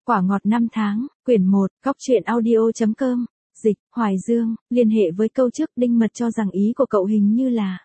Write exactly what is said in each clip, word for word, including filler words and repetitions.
Quả ngọt năm tháng, quyển một, góc truyện audio chấm com, dịch, Hoài Dương, liên hệ với câu trước Đinh Mật cho rằng ý của cậu hình như là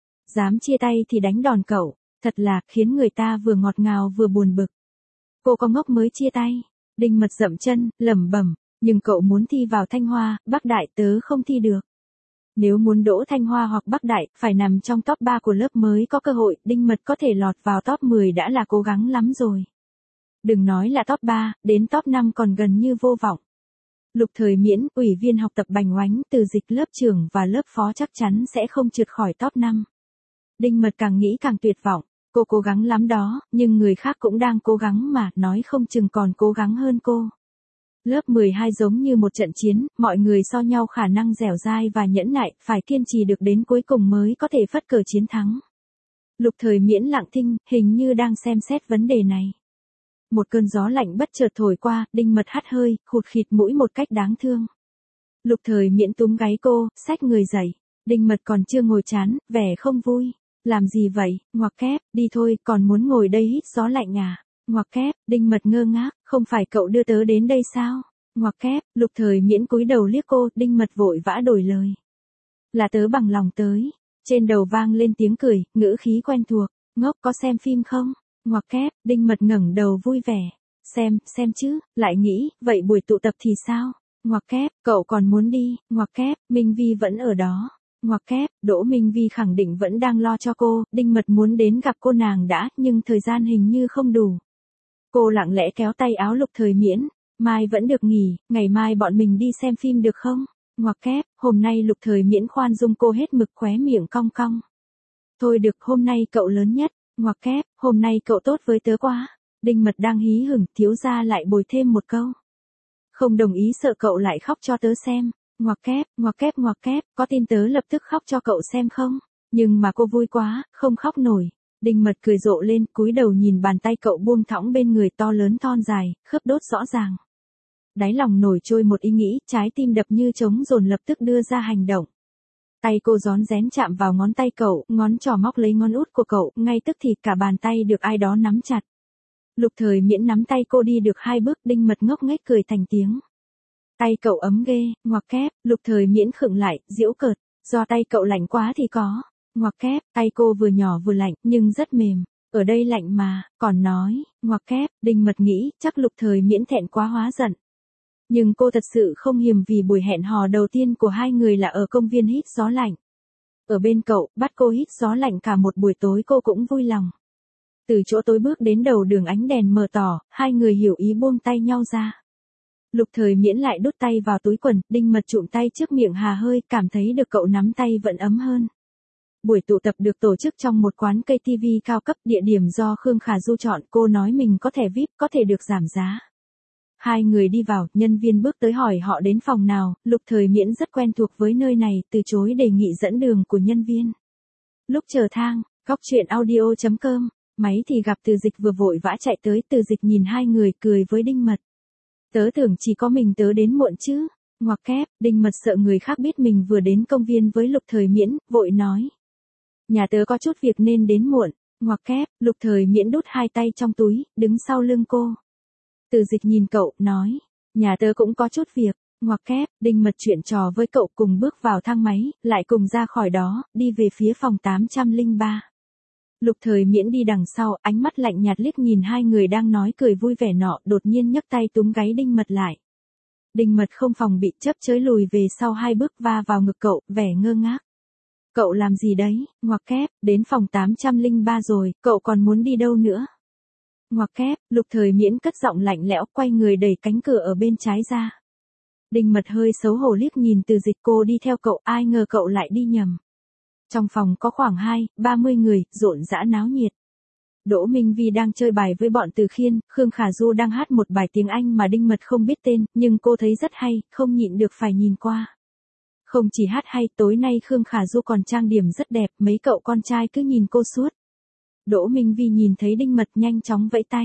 dám chia tay thì đánh đòn cậu, thật là khiến người ta vừa ngọt ngào vừa buồn bực. Cô có ngốc mới chia tay, Đinh Mật dậm chân, lẩm bẩm, nhưng cậu muốn thi vào Thanh Hoa, Bắc Đại tớ không thi được. Nếu muốn đỗ Thanh Hoa hoặc Bắc Đại, phải nằm trong top ba của lớp mới có cơ hội, Đinh Mật có thể lọt vào top mười đã là cố gắng lắm rồi. Đừng nói là top ba, đến top năm còn gần như vô vọng. Lục Thời Miễn, ủy viên học tập Bành Oánh, từ dịch lớp trưởng và lớp phó chắc chắn sẽ không trượt khỏi top năm. Đinh Mật càng nghĩ càng tuyệt vọng, cô cố gắng lắm đó, nhưng người khác cũng đang cố gắng mà, nói không chừng còn cố gắng hơn cô. Lớp mười hai giống như một trận chiến, mọi người so nhau khả năng dẻo dai và nhẫn nại, phải kiên trì được đến cuối cùng mới có thể phất cờ chiến thắng. Lục Thời Miễn lặng thinh, hình như đang xem xét vấn đề này. Một cơn gió lạnh bất chợt thổi qua, Đinh Mật hắt hơi, khụt khịt mũi một cách đáng thương. Lục Thời Miễn túm gáy cô, xách người dậy. Đinh Mật còn chưa ngồi chán, vẻ không vui. Làm gì vậy, ngoặc kép, đi thôi, còn muốn ngồi đây hít gió lạnh à? Ngoặc kép, Đinh Mật ngơ ngác, không phải cậu đưa tớ đến đây sao? Ngoặc kép, Lục Thời Miễn cúi đầu liếc cô, Đinh Mật vội vã đổi lời. Là tớ bằng lòng tới. Trên đầu vang lên tiếng cười, ngữ khí quen thuộc, ngốc có xem phim không? Ngoặc kép, Đinh Mật ngẩng đầu vui vẻ. Xem, xem chứ, lại nghĩ, vậy buổi tụ tập thì sao? Ngoặc kép, cậu còn muốn đi, ngoặc kép, Minh Vi vẫn ở đó. Ngoặc kép, Đỗ Minh Vi khẳng định vẫn đang lo cho cô, Đinh Mật muốn đến gặp cô nàng đã, nhưng thời gian hình như không đủ. Cô lặng lẽ kéo tay áo Lục Thời Miễn, mai vẫn được nghỉ, ngày mai bọn mình đi xem phim được không? Ngoặc kép, hôm nay Lục Thời Miễn khoan dung cô hết mực, khóe miệng cong cong. Thôi được, hôm nay cậu lớn nhất. Ngoặc kép, hôm nay cậu tốt với tớ quá. Đinh Mật đang hí hửng, thiếu gia lại bồi thêm một câu. Không đồng ý sợ cậu lại khóc cho tớ xem. Ngoặc kép, ngoặc kép ngoặc kép, có tin tớ lập tức khóc cho cậu xem không? Nhưng mà cô vui quá, không khóc nổi. Đinh Mật cười rộ lên, cúi đầu nhìn bàn tay cậu buông thõng bên người, to lớn thon dài, khớp đốt rõ ràng. Đáy lòng nổi trôi một ý nghĩ, trái tim đập như trống dồn lập tức đưa ra hành động. Tay cô rón rén chạm vào ngón tay cậu, ngón trỏ móc lấy ngón út của cậu, ngay tức thì cả bàn tay được ai đó nắm chặt. Lục Thời Miễn nắm tay cô đi được hai bước, Đinh Mật ngốc nghếch cười thành tiếng. Tay cậu ấm ghê, ngoặc kép, Lục Thời Miễn khựng lại, giễu cợt, do tay cậu lạnh quá thì có. Ngoặc kép, tay cô vừa nhỏ vừa lạnh, nhưng rất mềm. Ở đây lạnh mà, còn nói, ngoặc kép, Đinh Mật nghĩ, chắc Lục Thời Miễn thẹn quá hóa giận. Nhưng cô thật sự không hiềm vì buổi hẹn hò đầu tiên của hai người là ở công viên hít gió lạnh. Ở bên cậu, bắt cô hít gió lạnh cả một buổi tối cô cũng vui lòng. Từ chỗ tối bước đến đầu đường ánh đèn mờ tỏ, hai người hiểu ý buông tay nhau ra. Lục Thời Miễn lại đút tay vào túi quần, Đinh Mật trụm tay trước miệng hà hơi, cảm thấy được cậu nắm tay vẫn ấm hơn. Buổi tụ tập được tổ chức trong một quán ca tê vê cao cấp, địa điểm do Khương Khả Du chọn, cô nói mình có thẻ vi ai pi, có thể được giảm giá. Hai người đi vào, nhân viên bước tới hỏi họ đến phòng nào, Lục Thời Miễn rất quen thuộc với nơi này, từ chối đề nghị dẫn đường của nhân viên. Lúc chờ thang, góc truyện audio chấm com, máy thì gặp Từ Dịch vừa vội vã chạy tới, Từ Dịch nhìn hai người cười với Đinh Mật. Tớ tưởng chỉ có mình tớ đến muộn chứ. Ngoặc kép, Đinh Mật sợ người khác biết mình vừa đến công viên với Lục Thời Miễn, vội nói. Nhà tớ có chút việc nên đến muộn. Ngoặc kép, Lục Thời Miễn đút hai tay trong túi, đứng sau lưng cô. Từ Dịch nhìn cậu, nói. Nhà tớ cũng có chút việc. Ngoặc kép, Đinh Mật chuyện trò với cậu, cùng bước vào thang máy, lại cùng ra khỏi đó, đi về phía phòng tám trăm lẻ ba. Lục Thời Miễn đi đằng sau, ánh mắt lạnh nhạt liếc nhìn hai người đang nói cười vui vẻ nọ, đột nhiên nhấc tay túm gáy Đinh Mật lại. Đinh Mật không phòng bị, chấp chới lùi về sau hai bước, va vào ngực cậu, vẻ ngơ ngác. Cậu làm gì đấy? Ngoặc kép, đến phòng tám trăm lẻ ba rồi, cậu còn muốn đi đâu nữa? Ngoặc kép, Lục Thời Miễn cất giọng lạnh lẽo, quay người đẩy cánh cửa ở bên trái ra. Đinh Mật hơi xấu hổ liếc nhìn Từ Dịch, cô đi theo cậu, ai ngờ cậu lại đi nhầm. Trong phòng có khoảng hai, ba mươi người, rộn rã náo nhiệt. Đỗ Minh Vi đang chơi bài với bọn Từ Khiên, Khương Khả Du đang hát một bài tiếng Anh mà Đinh Mật không biết tên, nhưng cô thấy rất hay, không nhịn được phải nhìn qua. Không chỉ hát hay, tối nay Khương Khả Du còn trang điểm rất đẹp, mấy cậu con trai cứ nhìn cô suốt. Đỗ Minh Vi nhìn thấy Đinh Mật nhanh chóng vẫy tay.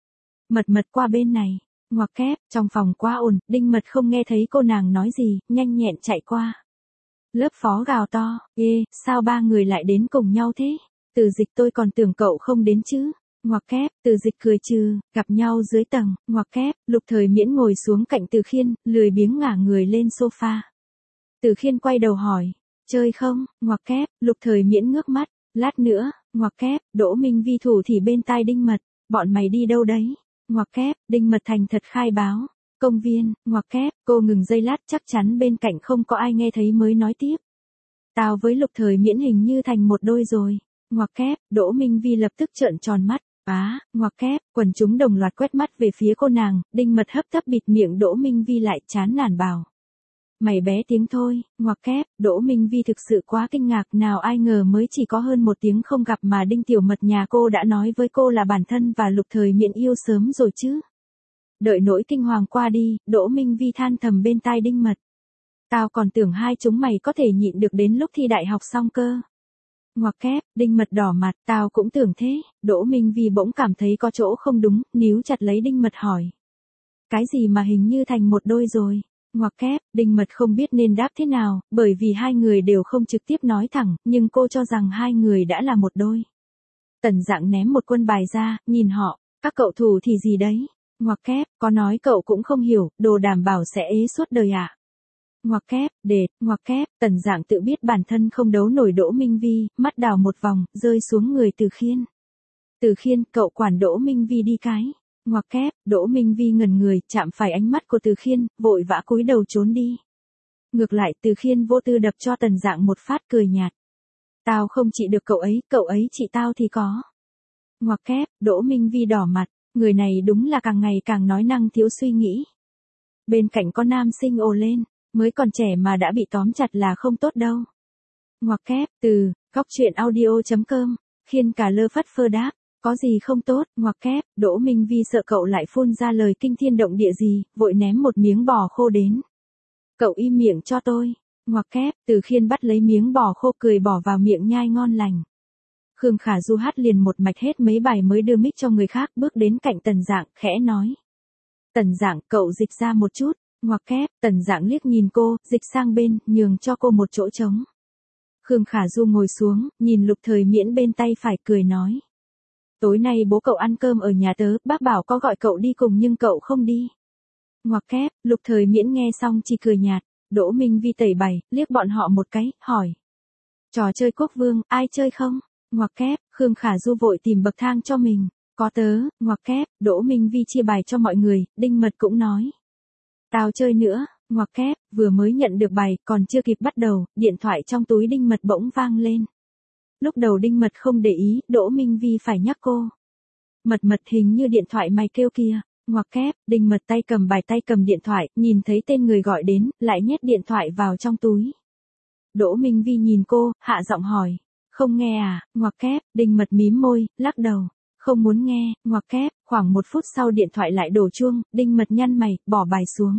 Mật Mật qua bên này. Ngoặc kép, trong phòng quá ồn, Đinh Mật không nghe thấy cô nàng nói gì, nhanh nhẹn chạy qua. Lớp phó gào to, ê, sao ba người lại đến cùng nhau thế? Từ Dịch, tôi còn tưởng cậu không đến chứ. Ngoặc kép, Từ Dịch cười trừ, gặp nhau dưới tầng, ngoặc kép, Lục Thời Miễn ngồi xuống cạnh Từ Khiên, lười biếng ngả người lên sofa. Từ Khiên quay đầu hỏi, chơi không, ngoặc kép, Lục Thời Miễn ngước mắt, lát nữa, ngoặc kép, Đỗ Minh Vi thủ thì bên tai Đinh Mật, bọn mày đi đâu đấy, ngoặc kép, Đinh Mật thành thật khai báo, công viên, ngoặc kép, cô ngừng giây lát chắc chắn bên cạnh không có ai nghe thấy mới nói tiếp. Tao với Lục Thời Miễn hình như thành một đôi rồi, ngoặc kép, Đỗ Minh Vi lập tức trợn tròn mắt. Á, ngoặc kép, quần chúng đồng loạt quét mắt về phía cô nàng, Đinh Mật hấp tấp bịt miệng Đỗ Minh Vi lại chán nản bảo. Mày bé tiếng thôi, ngoặc kép, Đỗ Minh Vi thực sự quá kinh ngạc, nào ai ngờ mới chỉ có hơn một tiếng không gặp mà Đinh Tiểu Mật nhà cô đã nói với cô là bản thân và Lục Thời Miễn yêu sớm rồi chứ. Đợi nỗi kinh hoàng qua đi, Đỗ Minh Vi than thầm bên tai Đinh Mật. Tao còn tưởng hai chúng mày có thể nhịn được đến lúc thi đại học xong cơ. Ngoặc kép, Đinh Mật đỏ mặt, tao cũng tưởng thế, Đỗ Minh Vi bỗng cảm thấy có chỗ không đúng, níu chặt lấy Đinh Mật hỏi. Cái gì mà hình như thành một đôi rồi? Ngoặc kép, Đinh Mật không biết nên đáp thế nào, bởi vì hai người đều không trực tiếp nói thẳng, nhưng cô cho rằng hai người đã là một đôi. Tần Dạng ném một quân bài ra, nhìn họ, các cậu thủ thì gì đấy? Ngoặc kép, có nói cậu cũng không hiểu, đồ đảm bảo sẽ ế suốt đời à? Ngoặc kép, đệt, ngoặc kép, Tần Dạng tự biết bản thân không đấu nổi Đỗ Minh Vi, mắt đảo một vòng, rơi xuống người Từ Khiên. Từ Khiên, cậu quản Đỗ Minh Vi đi cái. Ngoặc kép, Đỗ Minh Vi ngẩn người, chạm phải ánh mắt của Từ Khiên, vội vã cúi đầu trốn đi. Ngược lại Từ Khiên vô tư đập cho Tần Dạng một phát cười nhạt. Tao không trị được cậu ấy, cậu ấy trị tao thì có. Ngoặc kép, Đỗ Minh Vi đỏ mặt, người này đúng là càng ngày càng nói năng thiếu suy nghĩ. Bên cạnh có nam sinh ồ lên. Mới còn trẻ mà đã bị tóm chặt là không tốt đâu. Ngoặc kép, từ, góc truyện audio chấm com, Khiên cả lơ phất phơ đáp, có gì không tốt, ngoặc kép, Đỗ Minh Vi sợ cậu lại phun ra lời kinh thiên động địa gì, vội ném một miếng bò khô đến. Cậu im miệng cho tôi, ngoặc kép, Từ Khiên bắt lấy miếng bò khô cười bỏ vào miệng nhai ngon lành. Khương Khả Du hát liền một mạch hết mấy bài mới đưa mic cho người khác, bước đến cạnh Tần Dạng, khẽ nói. Tần Dạng, cậu dịch ra một chút. Ngoặc kép, Tần Dạng liếc nhìn cô, dịch sang bên, nhường cho cô một chỗ trống. Khương Khả Du ngồi xuống, nhìn Lục Thời Miễn bên tay phải cười nói. Tối nay bố cậu ăn cơm ở nhà tớ, bác bảo có gọi cậu đi cùng nhưng cậu không đi. Ngoặc kép, Lục Thời Miễn nghe xong chỉ cười nhạt, Đỗ Minh Vi tẩy bày, liếc bọn họ một cái, hỏi. Trò chơi quốc vương, ai chơi không? Ngoặc kép, Khương Khả Du vội tìm bậc thang cho mình. Có tớ, ngoặc kép, Đỗ Minh Vi chia bài cho mọi người, Đinh Mật cũng nói. Tao chơi nữa, ngoặc kép, vừa mới nhận được bài, còn chưa kịp bắt đầu, điện thoại trong túi Đinh Mật bỗng vang lên. Lúc đầu Đinh Mật không để ý, Đỗ Minh Vi phải nhắc cô. Mật Mật hình như điện thoại mày kêu kìa, ngoặc kép, Đinh Mật tay cầm bài tay cầm điện thoại, nhìn thấy tên người gọi đến, lại nhét điện thoại vào trong túi. Đỗ Minh Vi nhìn cô, hạ giọng hỏi, không nghe à, ngoặc kép, Đinh Mật mím môi, lắc đầu. Không muốn nghe, ngoặc kép, khoảng một phút sau điện thoại lại đổ chuông, Đinh Mật nhăn mày, bỏ bài xuống.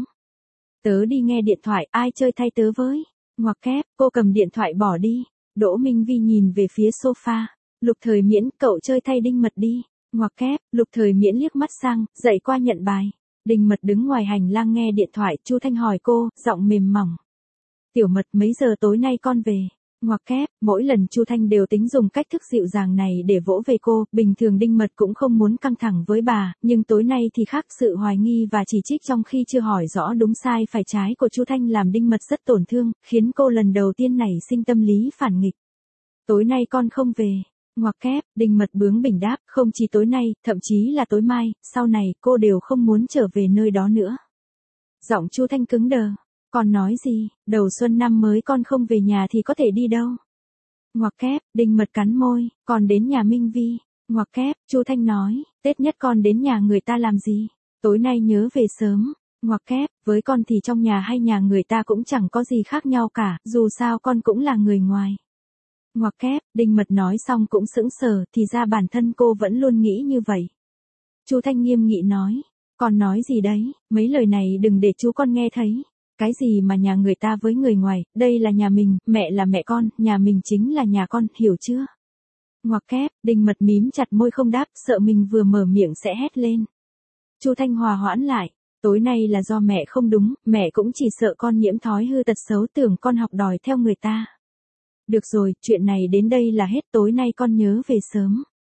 Tớ đi nghe điện thoại, ai chơi thay tớ với? Ngoặc kép, cô cầm điện thoại bỏ đi. Đỗ Minh Vi nhìn về phía sofa. Lục Thời Miễn, cậu chơi thay Đinh Mật đi. Ngoặc kép, Lục Thời Miễn liếc mắt sang, dậy qua nhận bài. Đinh Mật đứng ngoài hành lang nghe điện thoại, Chu Thanh hỏi cô, giọng mềm mỏng. Tiểu Mật, mấy giờ tối nay con về? Ngoặc kép, mỗi lần Chu Thanh đều tính dùng cách thức dịu dàng này để vỗ về cô, bình thường Đinh Mật cũng không muốn căng thẳng với bà, nhưng tối nay thì khác, sự hoài nghi và chỉ trích trong khi chưa hỏi rõ đúng sai phải trái của Chu Thanh làm Đinh Mật rất tổn thương, khiến cô lần đầu tiên nảy sinh tâm lý phản nghịch. Tối nay con không về. Ngoặc kép, Đinh Mật bướng bỉnh đáp, không chỉ tối nay, thậm chí là tối mai, sau này cô đều không muốn trở về nơi đó nữa. Giọng Chu Thanh cứng đờ. Con nói gì, đầu xuân năm mới con không về nhà thì có thể đi đâu? Ngoặc kép, Đinh Mật cắn môi, con đến nhà Minh Vi. Ngoặc kép, Chu Thanh nói, Tết nhất con đến nhà người ta làm gì? Tối nay nhớ về sớm. Ngoặc kép, với con thì trong nhà hay nhà người ta cũng chẳng có gì khác nhau cả, dù sao con cũng là người ngoài. Ngoặc kép, Đinh Mật nói xong cũng sững sờ, thì ra bản thân cô vẫn luôn nghĩ như vậy. Chu Thanh nghiêm nghị nói, con nói gì đấy, mấy lời này đừng để chú con nghe thấy. Cái gì mà nhà người ta với người ngoài, đây là nhà mình, mẹ là mẹ con, nhà mình chính là nhà con, hiểu chưa? Ngoặc kép, Đinh Mật mím chặt môi không đáp, sợ mình vừa mở miệng sẽ hét lên. Chu Thanh hòa hoãn lại, tối nay là do mẹ không đúng, mẹ cũng chỉ sợ con nhiễm thói hư tật xấu tưởng con học đòi theo người ta. Được rồi, chuyện này đến đây là hết, tối nay con nhớ về sớm.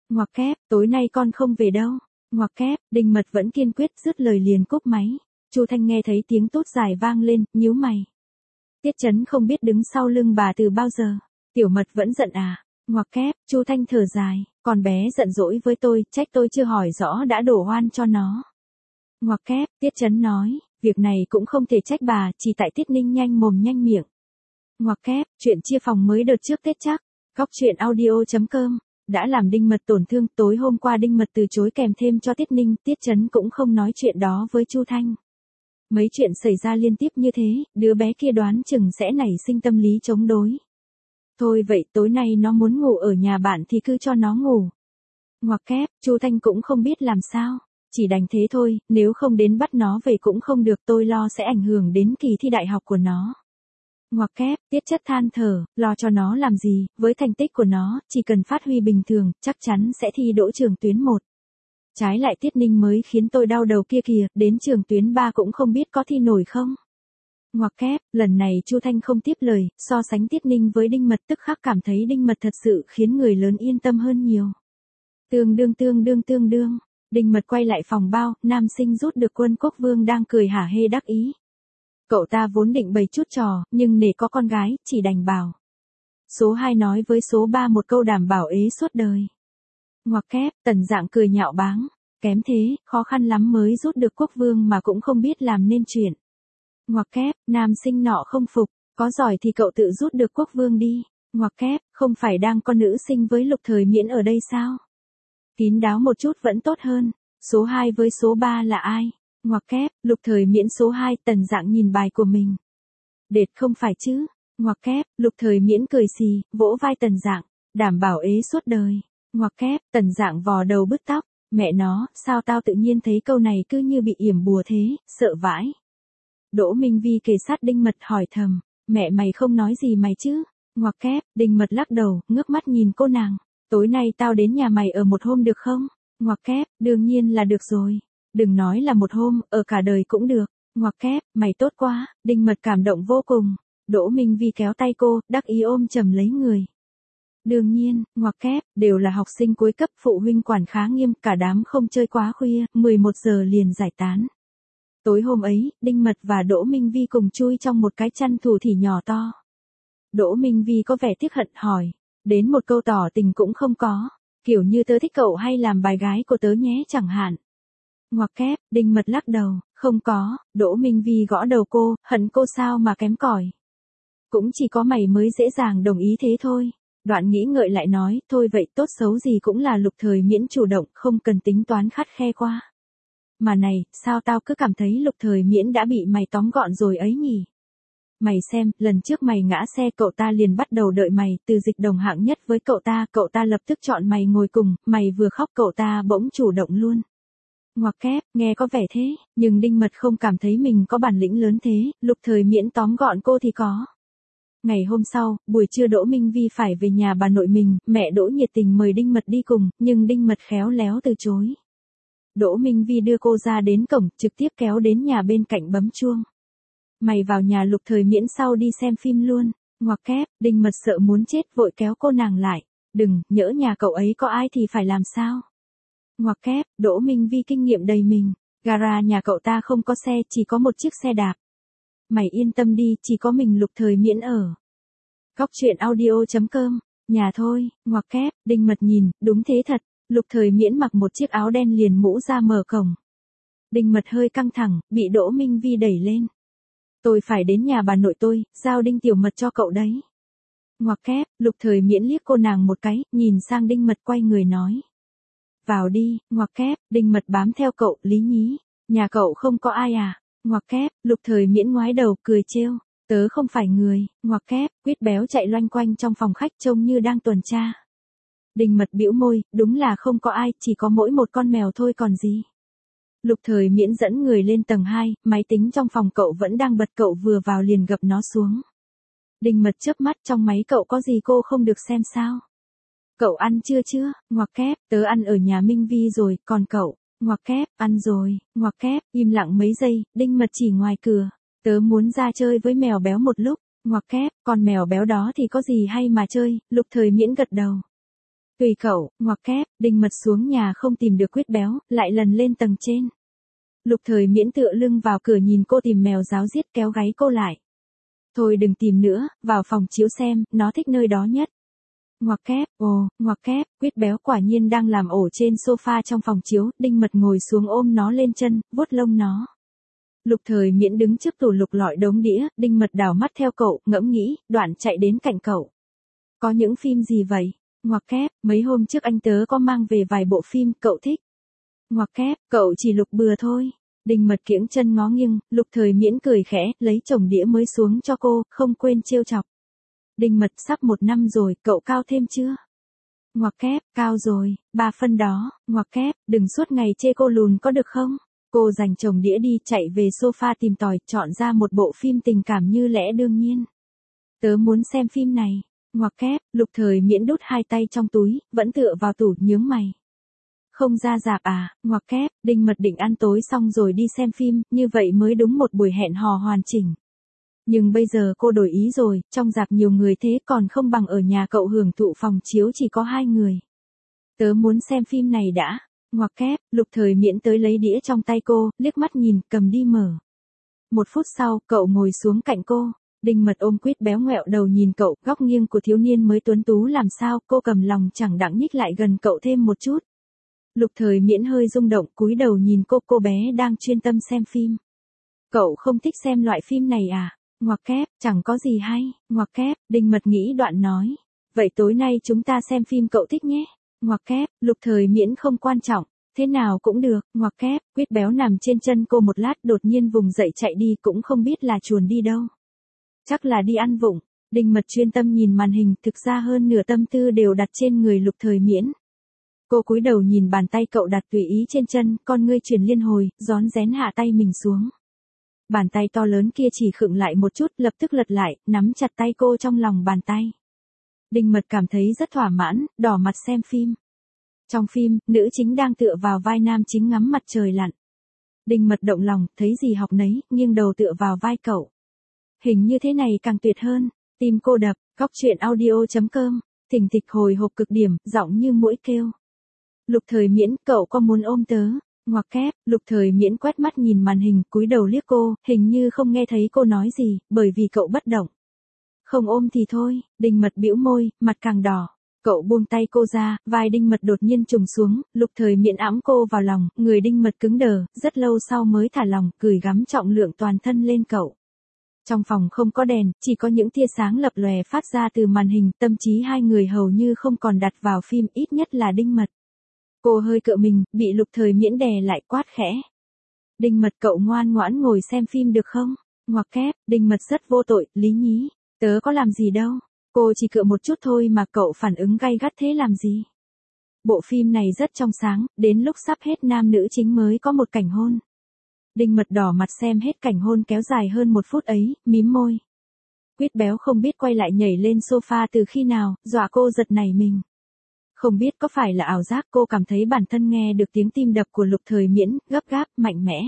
Ngoặc kép, tối nay con không về đâu. Ngoặc kép, Đinh Mật vẫn kiên quyết, dứt lời liền cúp máy. Chu Thanh nghe thấy tiếng tút dài vang lên, nhíu mày. Tiết Chấn không biết đứng sau lưng bà từ bao giờ. Tiểu Mật vẫn giận à? Ngoặc kép, Chu Thanh thở dài, con bé giận dỗi với tôi, trách tôi chưa hỏi rõ đã đổ oan cho nó. Ngoặc kép, Tiết Chấn nói, việc này cũng không thể trách bà, chỉ tại Tiết Ninh nhanh mồm nhanh miệng. Ngoặc kép, chuyện chia phòng mới đợt trước Tết chắc. Góc chuyện audio chấm com đã làm Đinh Mật tổn thương. Tối hôm qua Đinh Mật từ chối kèm thêm cho Tiết Ninh, Tiết Chấn cũng không nói chuyện đó với Chu Thanh. Mấy chuyện xảy ra liên tiếp như thế, đứa bé kia đoán chừng sẽ nảy sinh tâm lý chống đối. Thôi vậy tối nay nó muốn ngủ ở nhà bạn thì cứ cho nó ngủ. Ngoặc kép, Chu Thanh cũng không biết làm sao, chỉ đành thế thôi, nếu không đến bắt nó về cũng không được, tôi lo sẽ ảnh hưởng đến kỳ thi đại học của nó. Ngoặc kép, Tiết Chất than thở, lo cho nó làm gì, với thành tích của nó, chỉ cần phát huy bình thường, chắc chắn sẽ thi đỗ trường tuyến một. Trái lại Tiết Ninh mới khiến tôi đau đầu kia kìa, đến trường tuyến ba cũng không biết có thi nổi không. Ngoặc kép, lần này Chu Thanh không tiếp lời, so sánh Tiết Ninh với Đinh Mật tức khắc cảm thấy Đinh Mật thật sự khiến người lớn yên tâm hơn nhiều. Tương đương tương đương tương đương, Đinh Mật quay lại phòng bao, nam sinh rút được Quân Quốc Vương đang cười hả hê đắc ý. Cậu ta vốn định bày chút trò, nhưng nể có con gái, chỉ đành bảo. Số hai nói với số ba một câu đảm bảo ế suốt đời. Ngoặc kép, Tần Dạng cười nhạo báng, kém thế, khó khăn lắm mới rút được Quốc Vương mà cũng không biết làm nên chuyện. Ngoặc kép, nam sinh nọ không phục, có giỏi thì cậu tự rút được Quốc Vương đi. Ngoặc kép, không phải đang có nữ sinh với Lục Thời Miễn ở đây sao? Kín đáo một chút vẫn tốt hơn. Số hai với số ba là ai? Ngoặc kép, Lục Thời Miễn số hai, Tần Dạng nhìn bài của mình. Đệt không phải chứ? Ngoặc kép, Lục Thời Miễn cười xì, vỗ vai Tần Dạng, đảm bảo ế suốt đời. Ngoặc kép, Tần Dạng vò đầu bứt tóc, mẹ nó, sao tao tự nhiên thấy câu này cứ như bị yểm bùa thế, sợ vãi. Đỗ Minh Vi kề sát Đinh Mật hỏi thầm, mẹ mày không nói gì mày chứ? Ngoặc kép, Đinh Mật lắc đầu, ngước mắt nhìn cô nàng, tối nay tao đến nhà mày ở một hôm được không? Ngoặc kép, đương nhiên là được rồi. Đừng nói là một hôm, ở cả đời cũng được. Ngoặc kép, mày tốt quá. Đinh Mật cảm động vô cùng. Đỗ Minh Vi kéo tay cô, đắc ý ôm chầm lấy người. Đương nhiên, ngoặc kép, đều là học sinh cuối cấp, phụ huynh quản khá nghiêm, cả đám không chơi quá khuya, mười một giờ liền giải tán. Tối hôm ấy, Đinh Mật và Đỗ Minh Vi cùng chui trong một cái chăn thủ thỉ nhỏ to. Đỗ Minh Vi có vẻ tiếc hận hỏi, đến một câu tỏ tình cũng không có, kiểu như tớ thích cậu hay làm bài gái của tớ nhé chẳng hạn. Ngoặc kép, Đinh Mật lắc đầu, không có. Đỗ Minh Vi gõ đầu cô, hận cô sao mà kém cỏi. Cũng chỉ có mày mới dễ dàng đồng ý thế thôi. Đoạn nghĩ ngợi lại nói, thôi vậy tốt xấu gì cũng là Lục Thời Miễn chủ động, không cần tính toán khắt khe qua. Mà này, sao tao cứ cảm thấy Lục Thời Miễn đã bị mày tóm gọn rồi ấy nhỉ? Mày xem, lần trước mày ngã xe cậu ta liền bắt đầu đợi mày, từ dịch đồng hạng nhất với cậu ta, cậu ta lập tức chọn mày ngồi cùng, mày vừa khóc cậu ta bỗng chủ động luôn. Ngoặc kép, nghe có vẻ thế, nhưng Đinh Mật không cảm thấy mình có bản lĩnh lớn thế, Lục Thời Miễn tóm gọn cô thì có. Ngày hôm sau, buổi trưa Đỗ Minh Vi phải về nhà bà nội mình, mẹ Đỗ nhiệt tình mời Đinh Mật đi cùng, nhưng Đinh Mật khéo léo từ chối. Đỗ Minh Vi đưa cô ra đến cổng, trực tiếp kéo đến nhà bên cạnh bấm chuông. Mày vào nhà Lục Thời Miễn sau đi xem phim luôn. Ngoặc kép, Đinh Mật sợ muốn chết vội kéo cô nàng lại. Đừng, nhỡ nhà cậu ấy có ai thì phải làm sao? Ngoặc kép, Đỗ Minh Vi kinh nghiệm đầy mình. Gara nhà cậu ta không có xe, chỉ có một chiếc xe đạp. Mày yên tâm đi, chỉ có mình Lục Thời Miễn ở. Góc chuyện audio chấm com, nhà thôi. Ngoặc kép, Đinh Mật nhìn, đúng thế thật. Lục Thời Miễn mặc một chiếc áo đen liền mũ ra mở cổng. Đinh Mật hơi căng thẳng, bị Đỗ Minh Vi đẩy lên. Tôi phải đến nhà bà nội tôi, giao Đinh Tiểu Mật cho cậu đấy. Ngoặc kép, Lục Thời Miễn liếc cô nàng một cái, nhìn sang Đinh Mật quay người nói. Vào đi. Ngoặc kép, Đinh Mật bám theo cậu, lý nhí. Nhà cậu không có ai à? Ngoặc kép, Lục Thời Miễn ngoái đầu, cười trêu. Tớ không phải người. Ngoặc kép, Quýt béo chạy loanh quanh trong phòng khách trông như đang tuần tra. Đinh Mật bĩu môi, đúng là không có ai, chỉ có mỗi một con mèo thôi còn gì. Lục Thời Miễn dẫn người lên tầng hai, máy tính trong phòng cậu vẫn đang bật, cậu vừa vào liền gập nó xuống. Đinh Mật chớp mắt, trong máy cậu có gì cô không được xem sao? Cậu ăn chưa chưa? Ngoặc kép, tớ ăn ở nhà Minh Vi rồi, còn cậu? Ngoặc kép, ăn rồi. Ngoặc kép, im lặng mấy giây, Đinh Mật chỉ ngoài cửa. Tớ muốn ra chơi với mèo béo một lúc. Ngoặc kép, con mèo béo đó thì có gì hay mà chơi? Lục Thời Miễn gật đầu. Tùy cậu, ngoặc kép, Đinh Mật xuống nhà không tìm được Quyết Béo, lại lần lên tầng trên. Lục Thời Miễn tựa lưng vào cửa nhìn cô tìm mèo ráo riết kéo gáy cô lại. Thôi đừng tìm nữa, vào phòng chiếu xem, nó thích nơi đó nhất. Ngoặc kép, ồ, ngoặc kép, Quyết Béo quả nhiên đang làm ổ trên sofa trong phòng chiếu, Đinh Mật ngồi xuống ôm nó lên chân, vuốt lông nó. Lục Thời Miễn đứng trước tủ lục lọi đống đĩa, Đinh Mật đảo mắt theo cậu, ngẫm nghĩ, đoạn chạy đến cạnh cậu. Có những phim gì vậy? Ngoặc kép, mấy hôm trước anh tớ có mang về vài bộ phim, cậu thích. Ngoặc kép, cậu chỉ lục bừa thôi. Đinh Mật kiễng chân ngó nghiêng, Lục Thời Miễn cười khẽ, lấy chồng đĩa mới xuống cho cô, không quên trêu chọc. Đinh Mật sắp một năm rồi, cậu cao thêm chưa? Ngoặc kép, cao rồi, ba phân đó, ngoặc kép, đừng suốt ngày chê cô lùn có được không? Cô giành chồng đĩa đi, chạy về sofa tìm tòi, chọn ra một bộ phim tình cảm như lẽ đương nhiên. Tớ muốn xem phim này. Ngoặc kép, Lục Thời Miễn đút hai tay trong túi, vẫn tựa vào tủ nhướng mày. Không ra rạp à? Ngoặc kép, Đinh Mật định ăn tối xong rồi đi xem phim, như vậy mới đúng một buổi hẹn hò hoàn chỉnh. Nhưng bây giờ cô đổi ý rồi, trong rạp nhiều người thế còn không bằng ở nhà cậu hưởng thụ phòng chiếu chỉ có hai người. Tớ muốn xem phim này đã. Ngoặc kép, Lục Thời Miễn tới lấy đĩa trong tay cô, liếc mắt nhìn, cầm đi mở. Một phút sau, cậu ngồi xuống cạnh cô. Đinh Mật ôm Quyết Béo ngoẹo đầu nhìn cậu, góc nghiêng của thiếu niên mới tuấn tú làm sao, cô cầm lòng chẳng đặng nhích lại gần cậu thêm một chút. Lục Thời Miễn hơi rung động, cúi đầu nhìn cô, cô bé đang chuyên tâm xem phim. Cậu không thích xem loại phim này à? Ngoặc kép, chẳng có gì hay. Ngoặc kép, Đinh Mật nghĩ đoạn nói. Vậy tối nay chúng ta xem phim cậu thích nhé. Ngoặc kép, Lục Thời Miễn không quan trọng. Thế nào cũng được. Ngoặc kép, Quyết Béo nằm trên chân cô một lát đột nhiên vùng dậy chạy đi, cũng không biết là chuồn đi đâu. Chắc là đi ăn vụng. Đinh Mật chuyên tâm nhìn màn hình, thực ra hơn nửa tâm tư đều đặt trên người Lục Thời Miễn. Cô cúi đầu nhìn bàn tay cậu đặt tùy ý trên chân, con ngươi chuyển liên hồi, rón rén hạ tay mình xuống. Bàn tay to lớn kia chỉ khựng lại một chút, lập tức lật lại, nắm chặt tay cô trong lòng bàn tay. Đinh Mật cảm thấy rất thỏa mãn, đỏ mặt xem phim. Trong phim, nữ chính đang tựa vào vai nam chính ngắm mặt trời lặn. Đinh Mật động lòng, thấy gì học nấy, nghiêng đầu tựa vào vai cậu. Hình như thế này càng tuyệt hơn. Tim cô đập, góc truyện audio chấm com, thình thịch hồi hộp cực điểm, giọng như muỗi kêu. Lục Thời Miễn, cậu có muốn ôm tớ? Ngoặc kép, Lục Thời Miễn quét mắt nhìn màn hình, cúi đầu liếc cô, hình như không nghe thấy cô nói gì, bởi vì cậu bất động. Không ôm thì thôi. Đinh Mật bĩu môi, mặt càng đỏ. Cậu buông tay cô ra, vai Đinh Mật đột nhiên trùng xuống, Lục Thời Miễn ẵm cô vào lòng, người Đinh Mật cứng đờ, rất lâu sau mới thả lòng, gửi gắm trọng lượng toàn thân lên cậu. Trong phòng không có đèn, chỉ có những tia sáng lập lòe phát ra từ màn hình, tâm trí hai người hầu như không còn đặt vào phim, ít nhất là Đinh Mật. Cô hơi cựa mình, bị Lục Thời Miễn đè lại quát khẽ. Đinh Mật, cậu ngoan ngoãn ngồi xem phim được không? Ngoặc kép, Đinh Mật rất vô tội, lý nhí. Tớ có làm gì đâu. Cô chỉ cựa một chút thôi mà cậu phản ứng gay gắt thế làm gì? Bộ phim này rất trong sáng, đến lúc sắp hết nam nữ chính mới có một cảnh hôn. Đinh Mật đỏ mặt xem hết cảnh hôn kéo dài hơn một phút ấy, mím môi. Quyết Béo không biết quay lại nhảy lên sofa từ khi nào, dọa cô giật nảy mình. Không biết có phải là ảo giác, cô cảm thấy bản thân nghe được tiếng tim đập của Lục Thời Miễn, gấp gáp, mạnh mẽ.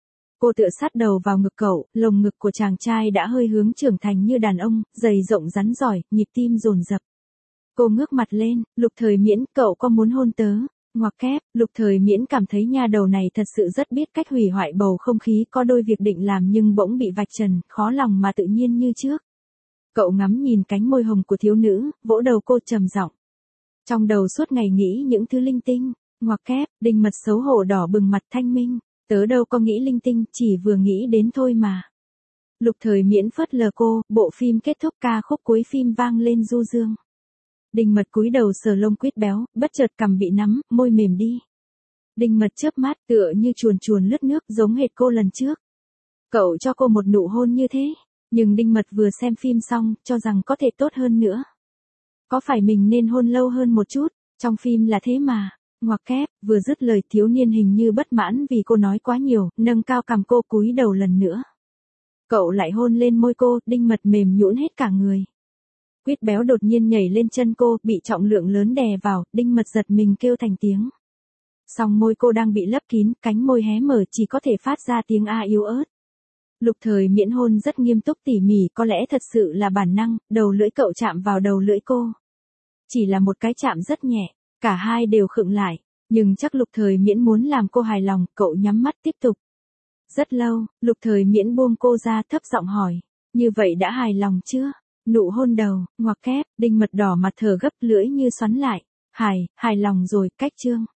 Cô tựa sát đầu vào ngực cậu, lồng ngực của chàng trai đã hơi hướng trưởng thành như đàn ông, dày rộng rắn giỏi, nhịp tim dồn dập. Cô ngước mặt lên, Lục Thời Miễn, cậu có muốn hôn tớ? Ngoặc kép, Lục Thời Miễn cảm thấy nha đầu này thật sự rất biết cách hủy hoại bầu không khí, có đôi việc định làm nhưng bỗng bị vạch trần, khó lòng mà tự nhiên như trước. Cậu ngắm nhìn cánh môi hồng của thiếu nữ, vỗ đầu cô trầm giọng. Trong đầu suốt ngày nghĩ những thứ linh tinh. Ngoặc kép, Đinh Mật xấu hổ đỏ bừng mặt thanh minh. Tớ đâu có nghĩ linh tinh, chỉ vừa nghĩ đến thôi mà. Lục Thời Miễn phớt lờ cô, bộ phim kết thúc, ca khúc cuối phim vang lên du dương. Đinh Mật cúi đầu sờ lông Quyết Béo, bất chợt cằm bị nắm, môi mềm đi. Đinh Mật chớp mắt, tựa như chuồn chuồn lướt nước, giống hệt cô lần trước. Cậu cho cô một nụ hôn như thế, nhưng Đinh Mật vừa xem phim xong, cho rằng có thể tốt hơn nữa. Có phải mình nên hôn lâu hơn một chút, trong phim là thế mà. Ngoặc kép, vừa dứt lời thiếu niên hình như bất mãn vì cô nói quá nhiều, nâng cao cằm cô cúi đầu lần nữa. Cậu lại hôn lên môi cô, Đinh Mật mềm nhũn hết cả người. Quyết Béo đột nhiên nhảy lên chân cô, bị trọng lượng lớn đè vào, Đinh Mật giật mình kêu thành tiếng. Song môi cô đang bị lấp kín, cánh môi hé mở chỉ có thể phát ra tiếng a yếu ớt. Lục Thời Miễn hôn rất nghiêm túc tỉ mỉ, có lẽ thật sự là bản năng, đầu lưỡi cậu chạm vào đầu lưỡi cô. Chỉ là một cái chạm rất nhẹ, Cả hai đều khựng lại, nhưng chắc Lục Thời Miễn muốn làm cô hài lòng, cậu nhắm mắt tiếp tục. Rất lâu, Lục Thời Miễn buông cô ra thấp giọng hỏi, như vậy đã hài lòng chưa? Nụ hôn đầu, ngoặc kép, Đinh Mật đỏ mặt thở gấp lưỡi như xoắn lại, hài, hài lòng rồi, cách chương.